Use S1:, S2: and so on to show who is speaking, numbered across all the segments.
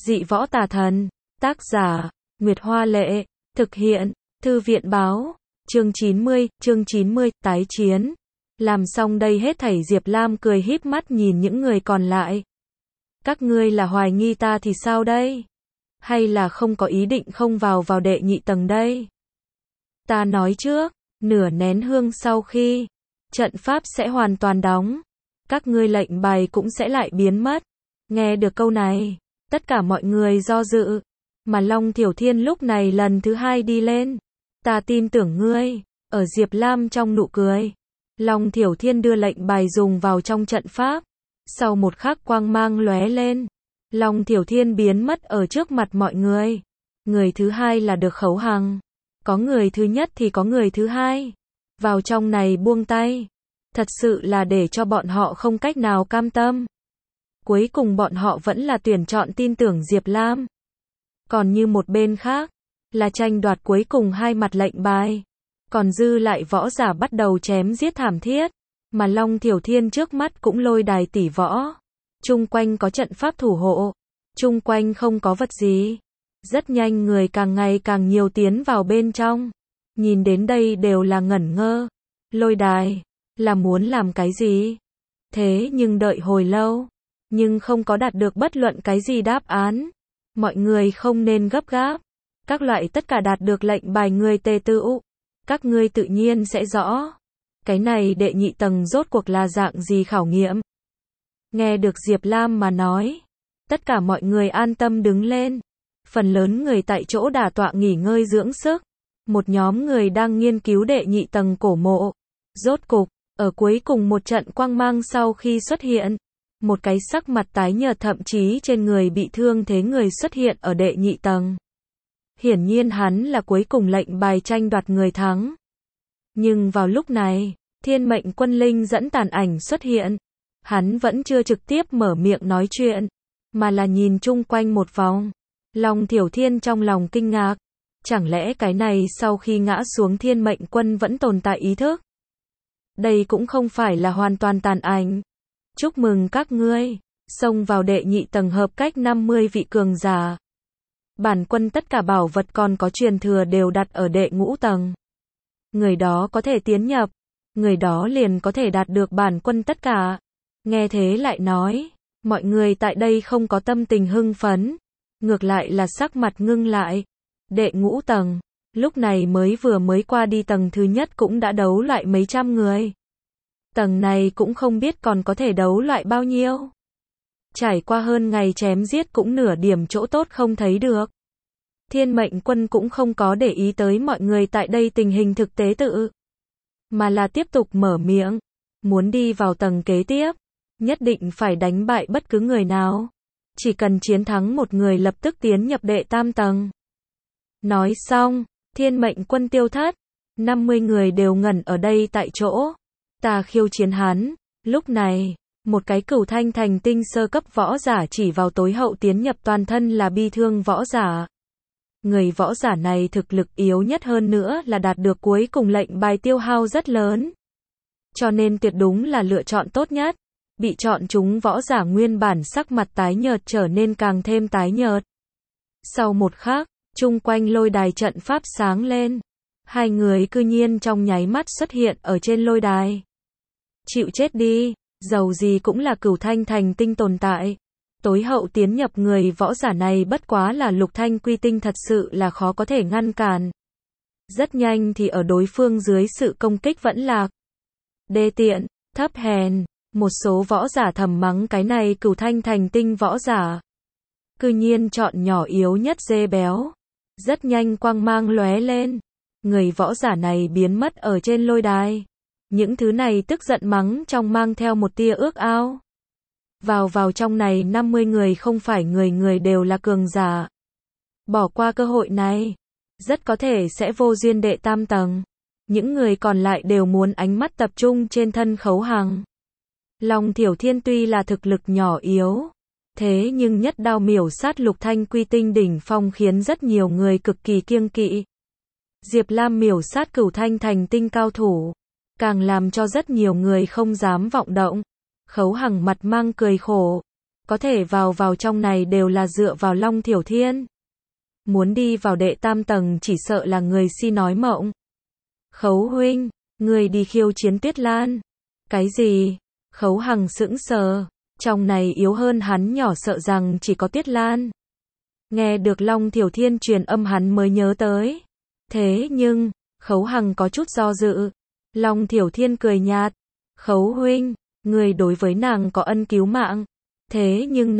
S1: Dị võ tà thần. Tác giả, Nguyệt Hoa Lệ. Thực hiện, Thư viện Báo. Chương 90, tái chiến. Làm xong đây hết thảy Diệp Lam cười híp mắt nhìn những người còn lại. Các ngươi là hoài nghi ta thì sao đây? Hay là không có ý định không vào đệ nhị tầng đây? Ta nói trước, nửa nén hương sau khi trận pháp sẽ hoàn toàn đóng, các ngươi lệnh bài cũng sẽ lại biến mất. Nghe được câu này, tất cả mọi người do dự, mà Long Thiểu Thiên lúc này lần thứ hai đi lên. Ta tin tưởng ngươi. Ở Diệp Lam trong nụ cười, Long Thiểu Thiên đưa lệnh bài dùng vào trong trận pháp. Sau một khắc quang mang lóe lên, Long Thiểu Thiên biến mất ở trước mặt mọi người. Người thứ hai là được Khấu Hằng. Có người thứ nhất thì có người thứ hai. Vào trong này buông tay. Thật sự là để cho bọn họ không cách nào cam tâm. Cuối cùng bọn họ vẫn là tuyển chọn tin tưởng Diệp Lam. Còn như một bên khác, là tranh đoạt cuối cùng hai mặt lệnh bài. Còn dư lại võ giả bắt đầu chém giết thảm thiết. Mà Long Thiểu Thiên trước mắt cũng lôi đài tỷ võ. Chung quanh có trận pháp thủ hộ. Chung quanh không có vật gì. Rất nhanh người càng ngày càng nhiều tiến vào bên trong. Nhìn đến đây đều là ngẩn ngơ. Lôi đài, là muốn làm cái gì? Thế nhưng đợi hồi lâu, nhưng không có đạt được bất luận cái gì đáp án. Mọi người không nên gấp gáp. Các loại tất cả đạt được lệnh bài người tề tựu. Các ngươi tự nhiên sẽ rõ. Cái này đệ nhị tầng rốt cuộc là dạng gì khảo nghiệm. Nghe được Diệp Lam mà nói, tất cả mọi người an tâm đứng lên. Phần lớn người tại chỗ đả tọa nghỉ ngơi dưỡng sức. Một nhóm người đang nghiên cứu đệ nhị tầng cổ mộ. Rốt cục, ở cuối cùng một trận quang mang sau khi xuất hiện, một cái sắc mặt tái nhợt thậm chí trên người bị thương thế người xuất hiện ở đệ nhị tầng. Hiển nhiên hắn là cuối cùng lệnh bài tranh đoạt người thắng. Nhưng vào lúc này, Thiên Mệnh Quân Linh dẫn tàn ảnh xuất hiện. Hắn vẫn chưa trực tiếp mở miệng nói chuyện, mà là nhìn chung quanh một vòng. Long Thiểu Thiên trong lòng kinh ngạc. Chẳng lẽ cái này sau khi ngã xuống Thiên Mệnh Quân vẫn tồn tại ý thức? Đây cũng không phải là hoàn toàn tàn ảnh. Chúc mừng các ngươi, xông vào đệ nhị tầng hợp cách 50 vị cường giả. Bản quân tất cả bảo vật còn có truyền thừa đều đặt ở đệ ngũ tầng. Người đó có thể tiến nhập, người đó liền có thể đạt được bản quân tất cả. Nghe thế lại nói, mọi người tại đây không có tâm tình hưng phấn, ngược lại là sắc mặt ngưng lại. Đệ ngũ tầng, lúc này mới qua đi tầng thứ nhất cũng đã đấu loại mấy trăm người. Tầng này cũng không biết còn có thể đấu loại bao nhiêu. Trải qua hơn ngày chém giết cũng nửa điểm chỗ tốt không thấy được. Thiên Mệnh Quân cũng không có để ý tới mọi người tại đây tình hình thực tế tự, mà là tiếp tục mở miệng. Muốn đi vào tầng kế tiếp, nhất định phải đánh bại bất cứ người nào. Chỉ cần chiến thắng một người lập tức tiến nhập đệ tam tầng. Nói xong, Thiên Mệnh Quân tiêu thất. 50 người đều ngẩn ở đây tại chỗ. Ta khiêu chiến hắn. Lúc này, một cái Cửu Thanh thành tinh sơ cấp võ giả chỉ vào tối hậu tiến nhập toàn thân là bi thương võ giả. Người võ giả này thực lực yếu nhất hơn nữa là đạt được cuối cùng lệnh bài tiêu hao rất lớn. Cho nên tuyệt đúng là lựa chọn tốt nhất. Bị chọn chúng võ giả nguyên bản sắc mặt tái nhợt trở nên càng thêm tái nhợt. Sau một khắc, chung quanh lôi đài trận pháp sáng lên. Hai người cư nhiên trong nháy mắt xuất hiện ở trên lôi đài. Chịu chết đi, dầu gì cũng là Cửu Thanh thành tinh tồn tại. Tối hậu tiến nhập người võ giả này bất quá là Lục Thanh quy tinh, thật sự là khó có thể ngăn cản. Rất nhanh thì ở đối phương dưới sự công kích vẫn lạc. Đê tiện, thấp hèn, một số võ giả thầm mắng cái này Cửu Thanh thành tinh võ giả. Cư nhiên chọn nhỏ yếu nhất dê béo. Rất nhanh quang mang lóe lên. Người võ giả này biến mất ở trên lôi đài. Những thứ này tức giận mắng trong mang theo một tia ước ao. Vào trong này 50 người không phải người đều là cường giả. Bỏ qua cơ hội này, rất có thể sẽ vô duyên đệ tam tầng. Những người còn lại đều muốn ánh mắt tập trung trên thân Khấu Hằng. Long Thiểu Thiên tuy là thực lực nhỏ yếu, thế nhưng nhất đao miểu sát Lục Thanh quy tinh đỉnh phong khiến rất nhiều người cực kỳ kiêng kỵ. Diệp Lam miểu sát Cửu Thanh thành tinh cao thủ, càng làm cho rất nhiều người không dám vọng động. Khấu Hằng mặt mang cười khổ. có thể vào trong này đều là dựa vào Long Thiểu Thiên. Muốn đi vào đệ tam tầng chỉ sợ là người si nói mộng. Khấu huynh, người đi khiêu chiến Tuyết Lan. Cái gì? Khấu Hằng sững sờ, trong này yếu hơn hắn nhỏ sợ rằng chỉ có Tuyết Lan. Nghe được Long Thiểu Thiên truyền âm hắn mới nhớ tới. Thế nhưng, Khấu Hằng có chút do dự. Long Thiểu Thiên cười nhạt. Khấu huynh, người đối với nàng có ân cứu mạng. Thế nhưng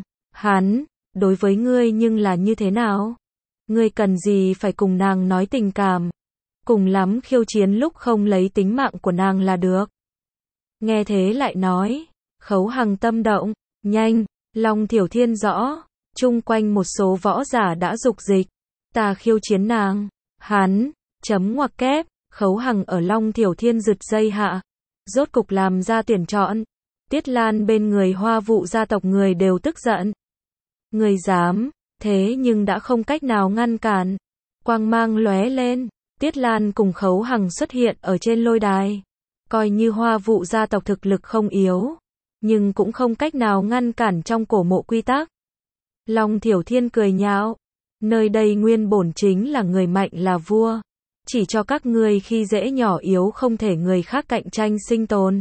S1: hắn, đối với ngươi nhưng là như thế nào? Ngươi cần gì phải cùng nàng nói tình cảm? Cùng lắm khiêu chiến lúc không lấy tính mạng của nàng là được. Nghe thế lại nói. Khấu Hằng tâm động. Nhanh, Long Thiểu Thiên rõ. Chung quanh một số võ giả đã dục dịch. Ta khiêu chiến nàng. Hắn, chấm ngoặc kép. Khấu Hằng ở Long Thiểu Thiên rực dây hạ. Rốt cục làm ra tuyển chọn. Tiết Lan bên người Hoa Vụ gia tộc người đều tức giận. Người dám, thế nhưng đã không cách nào ngăn cản. Quang mang lóe lên. Tiết Lan cùng Khấu Hằng xuất hiện ở trên lôi đài. Coi như Hoa Vụ gia tộc thực lực không yếu, nhưng cũng không cách nào ngăn cản trong cổ mộ quy tắc. Long Thiểu Thiên cười nhạo. Nơi đây nguyên bổn chính là người mạnh là vua. Chỉ cho các ngươi khi dễ nhỏ yếu không thể người khác cạnh tranh sinh tồn.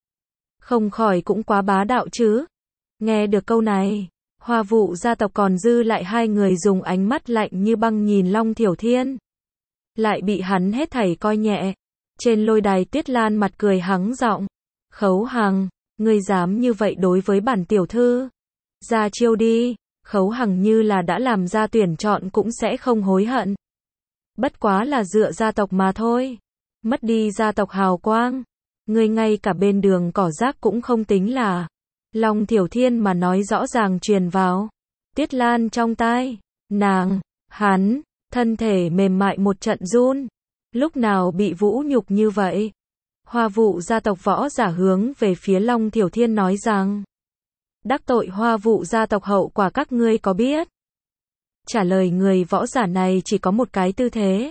S1: Không khỏi cũng quá bá đạo chứ. Nghe được câu này, Hoa Vụ gia tộc còn dư lại hai người dùng ánh mắt lạnh như băng nhìn Long Thiểu Thiên. Lại bị hắn hết thảy coi nhẹ. Trên lôi đài Tuyết Lan mặt cười hắng giọng. Khấu Hằng, ngươi dám như vậy đối với bản tiểu thư. Ra chiêu đi. Khấu Hằng như là đã làm ra tuyển chọn cũng sẽ không hối hận. Bất quá là dựa gia tộc mà thôi. Mất đi gia tộc hào quang. Ngươi ngay cả bên đường cỏ rác cũng không tính là. Long Thiểu Thiên mà nói rõ ràng truyền vào. Tuyết Lan trong tai. Hắn, thân thể mềm mại một trận run. Lúc nào bị vũ nhục như vậy? Hoa Vụ gia tộc võ giả hướng về phía Long Thiểu Thiên nói rằng. Đắc tội Hoa Vụ gia tộc hậu quả các ngươi có biết? Trả lời người võ giả này chỉ có một cái tư thế.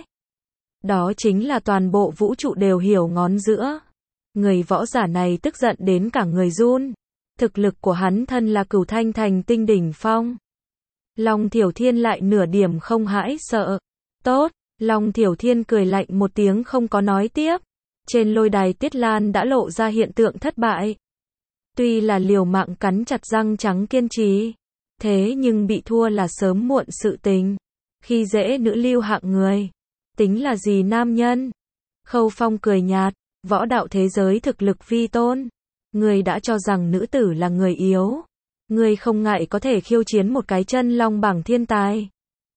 S1: Đó chính là toàn bộ vũ trụ đều hiểu ngón giữa. Người võ giả này tức giận đến cả người run. Thực lực của hắn thân là Cửu Thanh Thành tinh đỉnh phong. Long Thiểu Thiên lại nửa điểm không hãi sợ. Tốt, Long Thiểu Thiên cười lạnh một tiếng không có nói tiếp. Trên lôi đài Tiết Lan đã lộ ra hiện tượng thất bại. Tuy là liều mạng cắn chặt răng trắng kiên trì, thế nhưng bị thua là sớm muộn sự tình. Khi dễ nữ lưu hạng người, tính là gì nam nhân? Khâu Phong cười nhạt, võ đạo thế giới thực lực vi tôn. Người đã cho rằng nữ tử là người yếu. Người không ngại có thể khiêu chiến một cái chân long bảng thiên tài.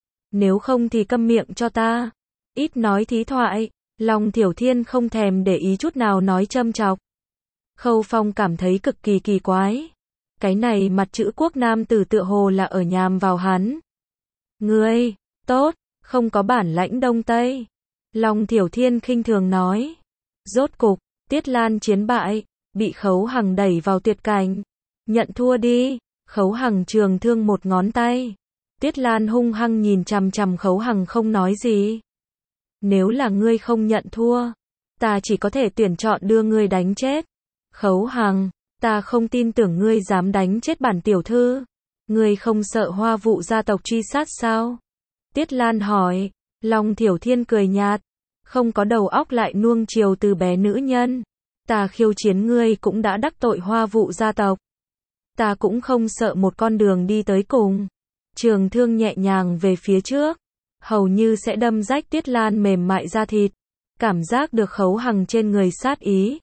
S1: Nếu không thì câm miệng cho ta. Ít nói thí thoại. Long Thiểu Thiên không thèm để ý chút nào nói châm chọc. Khâu Phong cảm thấy cực kỳ kỳ quái. Cái này mặt chữ quốc nam tử tựa hồ là ở nhằm vào hắn. Ngươi, tốt, không có bản lãnh Đông Tây. Long Thiểu Thiên khinh thường nói. Rốt cục, Tiết Lan chiến bại, bị Khấu Hằng đẩy vào tuyệt cảnh. Nhận thua đi. Khấu Hằng trường thương một ngón tay. Tiết Lan hung hăng nhìn chằm chằm Khấu Hằng không nói gì. Nếu là ngươi không nhận thua, ta chỉ có thể tuyển chọn đưa ngươi đánh chết. Khấu Hằng, ta không tin tưởng ngươi dám đánh chết bản tiểu thư. Ngươi không sợ Hoa Vụ gia tộc truy sát sao? Tiết Lan hỏi. Long Thiểu Thiên cười nhạt. Không có đầu óc lại nuông chiều từ bé nữ nhân. Ta khiêu chiến ngươi cũng đã đắc tội Hoa Vụ gia tộc. Ta cũng không sợ một con đường đi tới cùng. Trường thương nhẹ nhàng về phía trước. Hầu như sẽ đâm rách Tiết Lan mềm mại da thịt. Cảm giác được Khấu Hằng trên người sát ý.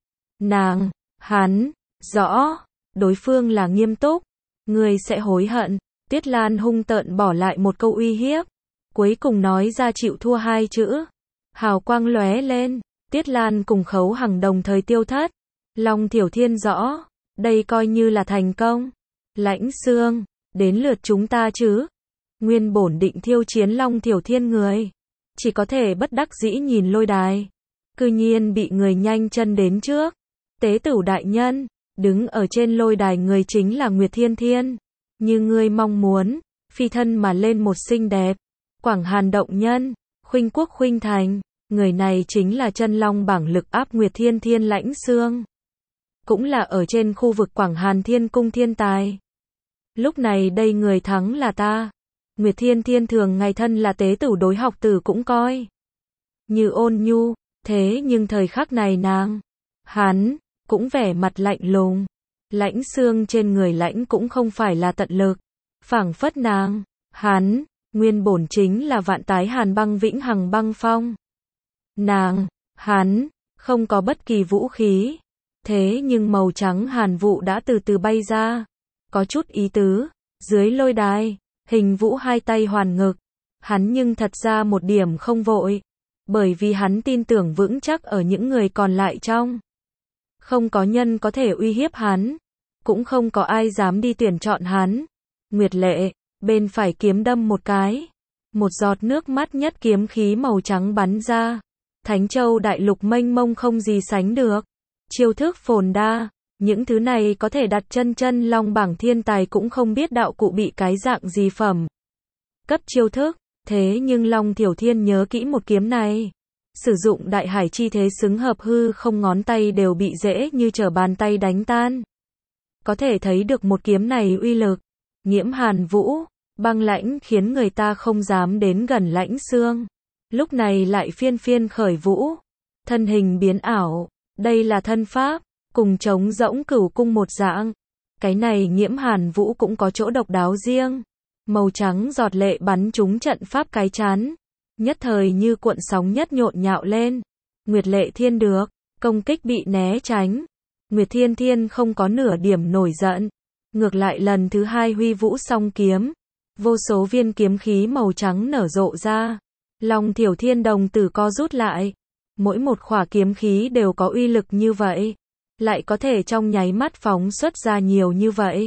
S1: Hắn, rõ, đối phương là nghiêm túc. Ngươi sẽ hối hận. Tiết Lan hung tợn bỏ lại một câu uy hiếp. Cuối cùng nói ra chịu thua hai chữ. Hào quang lóe lên. Tiết Lan cùng Khấu Hằng đồng thời tiêu thất. Long Thiểu Thiên rõ. Đây coi như là thành công. Lãnh Xương, đến lượt chúng ta chứ. Nguyên bổn định thiêu chiến Long Thiểu Thiên người. Chỉ có thể bất đắc dĩ nhìn lôi đài. Cư nhiên bị người nhanh chân đến trước. Tế Tửu đại nhân, đứng ở trên lôi đài người chính là Nguyệt Thiên Thiên. Như ngươi mong muốn, phi thân mà lên một xinh đẹp. Quảng Hàn động nhân, Khuynh Quốc Khuynh Thành. Người này chính là chân long bảng lực áp Nguyệt Thiên Thiên Lãnh Xương. Cũng là ở trên khu vực Quảng Hàn Thiên Cung thiên tài. Lúc này đây người thắng là ta. Nguyệt Thiên Thiên thường ngày thân là tế tử đối học tử cũng coi như ôn nhu, thế nhưng thời khắc này hắn, cũng vẻ mặt lạnh lùng. Lãnh xương trên người lãnh cũng không phải là tận lực. Phảng phất hắn, nguyên bổn chính là vạn tái hàn băng vĩnh hằng băng phong. Hắn, không có bất kỳ vũ khí. Thế nhưng màu trắng hàn vụ đã từ từ bay ra. Có chút ý tứ, dưới lôi đài, Hình Vũ hai tay hoàn ngực. Hắn nhưng thật ra một điểm không vội. Bởi vì hắn tin tưởng vững chắc ở những người còn lại trong. Không có nhân có thể uy hiếp hắn. Cũng không có ai dám đi tuyển chọn hắn. Nguyệt Lệ, bên phải kiếm đâm một cái. Một giọt nước mắt nhất kiếm khí màu trắng bắn ra. Thánh Châu đại lục mênh mông không gì sánh được. Chiêu thức phồn đa. Những thứ này có thể đặt chân long bảng thiên tài cũng không biết đạo cụ bị cái dạng gì phẩm. Cấp chiêu thức. Thế nhưng Long Thiểu Thiên nhớ kỹ một kiếm này. Sử dụng đại hải chi thế xứng hợp hư không ngón tay đều bị dễ như trở bàn tay đánh tan. Có thể thấy được một kiếm này uy lực. Nhiễm hàn vũ, băng lãnh khiến người ta không dám đến gần lãnh xương. Lúc này lại phiên khởi vũ. Thân hình biến ảo. Đây là thân pháp. Cùng trống rỗng cửu cung một dạng. Cái này nhiễm hàn vũ cũng có chỗ độc đáo riêng. Màu trắng giọt lệ bắn trúng trận pháp cái chán. Nhất thời như cuộn sóng nhất nhộn nhạo lên. Nguyệt Lệ Thiên được. Công kích bị né tránh. Nguyệt Thiên Thiên không có nửa điểm nổi giận. Ngược lại lần thứ hai huy vũ song kiếm. Vô số viên kiếm khí màu trắng nở rộ ra. Long Thiểu Thiên đồng tử co rút lại. Mỗi một khỏa kiếm khí đều có uy lực như vậy. Lại có thể trong nháy mắt phóng xuất ra nhiều như vậy.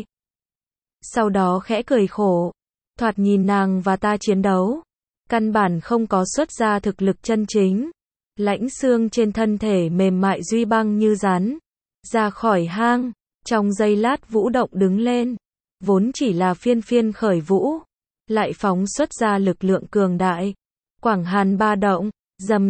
S1: Sau đó khẽ cười khổ. Thoạt nhìn nàng và ta chiến đấu. Căn bản không có xuất ra thực lực chân chính. Lãnh xương trên thân thể mềm mại duy băng như rắn. Ra khỏi hang. Trong giây lát vũ động đứng lên. Vốn chỉ là phiên khởi vũ. Lại phóng xuất ra lực lượng cường đại. Quảng hàn ba động. Rầm.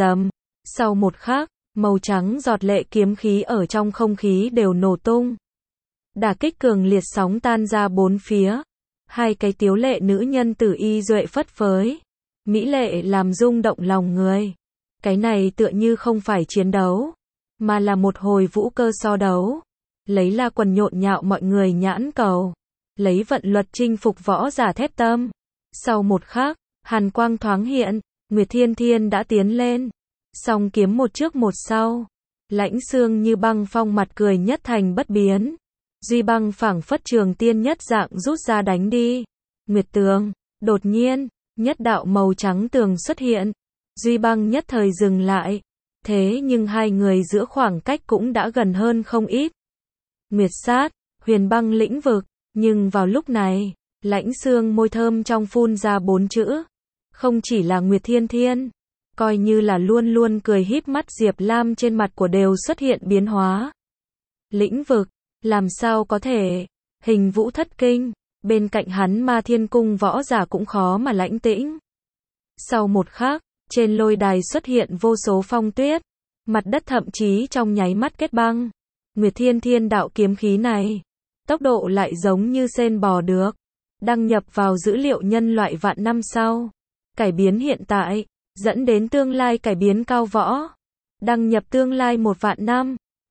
S1: Sau một khắc. Màu trắng giọt lệ kiếm khí ở trong không khí đều nổ tung. Đả kích cường liệt sóng tan ra bốn phía. Hai cái tiếu lệ nữ nhân tử y duệ phất phới. Mỹ lệ làm rung động lòng người. Cái này tựa như không phải chiến đấu. Mà là một hồi vũ cơ so đấu. Lấy la quần nhộn nhạo mọi người nhãn cầu. Lấy vận luật chinh phục võ giả thép tâm. Sau một khắc, hàn quang thoáng hiện. Nguyệt Thiên Thiên đã tiến lên. Song kiếm một trước một sau. Lãnh xương như băng phong mặt cười nhất thành bất biến. Duy băng phảng phất trường tiên nhất dạng rút ra đánh đi. Nguyệt tường. Đột nhiên, nhất đạo màu trắng tường xuất hiện. Duy băng nhất thời dừng lại. Thế nhưng hai người giữa khoảng cách cũng đã gần hơn không ít. Nguyệt sát, huyền băng lĩnh vực. Nhưng vào lúc này, lãnh xương môi thơm trong phun ra 4 chữ. Không chỉ là Nguyệt Thiên Thiên. Coi như là luôn cười híp mắt Diệp Lam trên mặt của đều xuất hiện biến hóa. Lĩnh vực, làm sao có thể? Hình Vũ thất kinh, bên cạnh hắn Ma Thiên Cung võ giả cũng khó mà lãnh tĩnh. Sau một khắc, trên lôi đài xuất hiện vô số phong tuyết, mặt đất thậm chí trong nháy mắt kết băng. Nguyệt Thiên Thiên đạo kiếm khí này, tốc độ lại giống như sên bò được, đăng nhập vào dữ liệu nhân loại vạn năm sau, cải biến hiện tại. Dẫn đến tương lai cải biến cao võ. Đăng nhập tương lai 1 vạn năm.